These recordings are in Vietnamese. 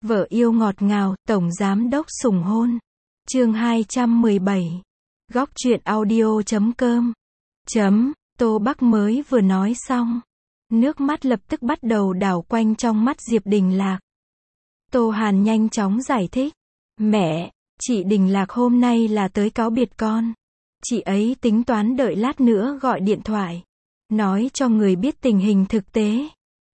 Vợ yêu ngọt ngào, tổng giám đốc sủng hôn. Chương 217. Góc truyện audio.com. Tô Bắc mới vừa nói xong, nước mắt lập tức bắt đầu đảo quanh trong mắt Diệp Đình Lạc. Tô Hàn nhanh chóng giải thích. Mẹ, chị Đình Lạc hôm nay là tới cáo biệt con. Chị ấy tính toán đợi lát nữa gọi điện thoại, nói cho người biết tình hình thực tế.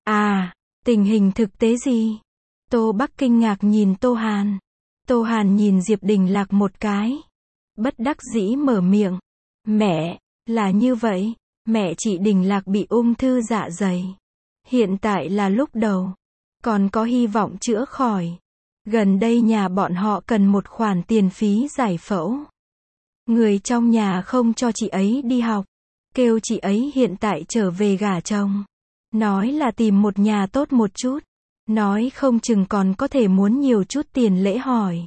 À, tình hình thực tế gì? Tô Bắc kinh ngạc nhìn Tô Hàn. Tô Hàn nhìn Diệp Đình Lạc một cái, bất đắc dĩ mở miệng. Mẹ, là như vậy, mẹ chị Đình Lạc bị ung thư dạ dày. Hiện tại là lúc đầu, còn có hy vọng chữa khỏi. Gần đây nhà bọn họ cần một khoản tiền phí giải phẫu. Người trong nhà không cho chị ấy đi học, kêu chị ấy hiện tại trở về gả chồng. Nói là tìm một nhà tốt một chút, nói không chừng còn có thể muốn nhiều chút tiền lễ hỏi.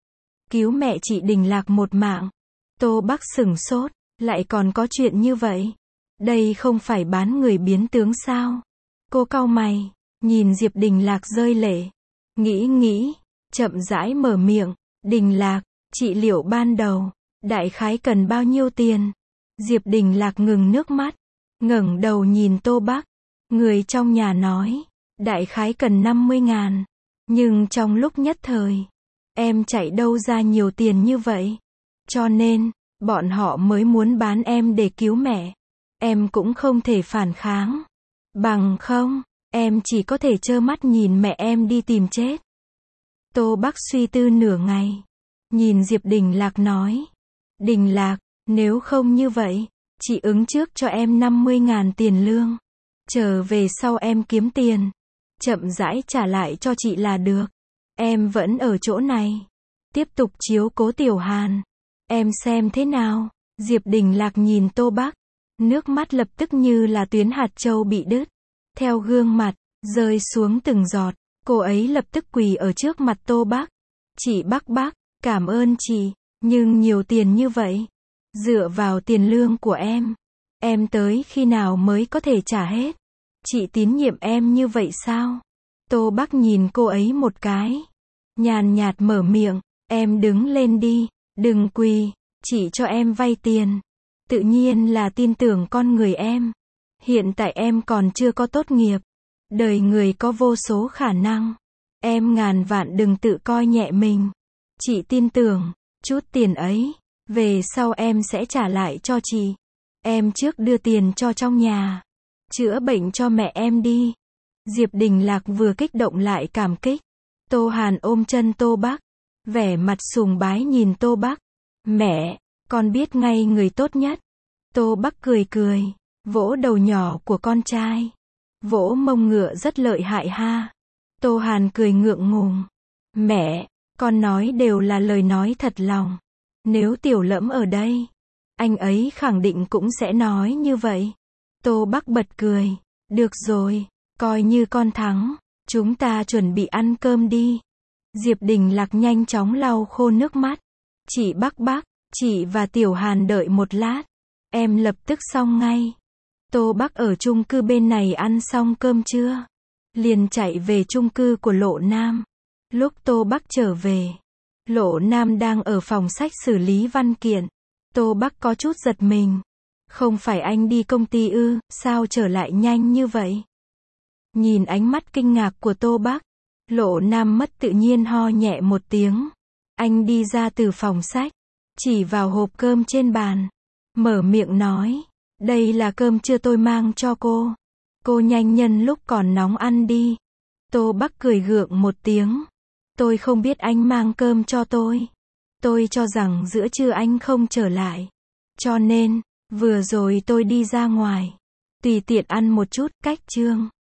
Cứu mẹ chị Đình Lạc một mạng. Tô Bắc sửng sốt, lại còn có chuyện như vậy. Đây không phải bán người biến tướng sao? Cô cau mày, nhìn Diệp Đình Lạc rơi lệ. Nghĩ, chậm rãi mở miệng. Đình Lạc, trị liệu ban đầu, đại khái cần bao nhiêu tiền? Diệp Đình Lạc ngừng nước mắt, ngẩng đầu nhìn Tô Bắc. Người trong nhà nói, đại khái cần 50.000. Nhưng trong lúc nhất thời, em chạy đâu ra nhiều tiền như vậy? Cho nên, bọn họ mới muốn bán em để cứu mẹ. Em cũng không thể phản kháng. Bằng không, em chỉ có thể trơ mắt nhìn mẹ em đi tìm chết. Tô Bắc suy tư nửa ngày, nhìn Diệp Đình Lạc nói. Đình Lạc, nếu không như vậy, chị ứng trước cho em 50.000 tiền lương. Trở về sau em kiếm tiền, chậm rãi trả lại cho chị là được. Em vẫn ở chỗ này, tiếp tục chiếu cố Tiểu Hàn. Em xem thế nào? Diệp Đình Lạc nhìn Tô Bắc, nước mắt lập tức như là tuyến hạt châu bị đứt, theo gương mặt, rơi xuống từng giọt. Cô ấy lập tức quỳ ở trước mặt Tô Bắc. Chị Bắc, cảm ơn chị, nhưng nhiều tiền như vậy, dựa vào tiền lương của em tới khi nào mới có thể trả hết? Chị tín nhiệm em như vậy sao? Tô Bắc nhìn cô ấy một cái, nhàn nhạt mở miệng. Em đứng lên đi, đừng quỳ, chị cho em vay tiền. Tự nhiên là tin tưởng con người em. Hiện tại em còn chưa có tốt nghiệp. Đời người có vô số khả năng. Em ngàn vạn đừng tự coi nhẹ mình. Chị tin tưởng, chút tiền ấy, về sau em sẽ trả lại cho chị. Em trước đưa tiền cho trong nhà, chữa bệnh cho mẹ em đi. Diệp Đình Lạc vừa kích động lại cảm kích. Tô Hàn ôm chân Tô Bắc, vẻ mặt sùng bái nhìn Tô Bắc. Mẹ, con biết ngay người tốt nhất. Tô Bắc cười, vỗ đầu nhỏ của con trai. Vỗ mông ngựa rất lợi hại ha. Tô Hàn cười ngượng ngùng. Mẹ, con nói đều là lời nói thật lòng. Nếu Tiểu Lẫm ở đây, anh ấy khẳng định cũng sẽ nói như vậy. Tô Bắc bật cười. Được rồi, coi như con thắng. Chúng ta chuẩn bị ăn cơm đi. Diệp Đình Lạc nhanh chóng lau khô nước mắt. Chị Bắc, chị và Tiểu Hàn đợi một lát. Em lập tức xong ngay. Tô Bắc ở chung cư bên này ăn xong cơm trưa, liền chạy về chung cư của Lộ Nam. Lúc Tô Bắc trở về, Lộ Nam đang ở phòng sách xử lý văn kiện. Tô Bắc có chút giật mình. Không phải anh đi công ty ư, sao trở lại nhanh như vậy? Nhìn ánh mắt kinh ngạc của Tô Bắc, Lộ Nam mất tự nhiên ho nhẹ một tiếng. Anh đi ra từ phòng sách, chỉ vào hộp cơm trên bàn, mở miệng nói. Đây là cơm trưa tôi mang cho cô. Cô nhanh nhân lúc còn nóng ăn đi. Tô Bắc cười gượng một tiếng. Tôi không biết anh mang cơm cho tôi. Tôi cho rằng giữa trưa anh không trở lại. Cho nên, vừa rồi tôi đi ra ngoài, tùy tiện ăn một chút. Cách chương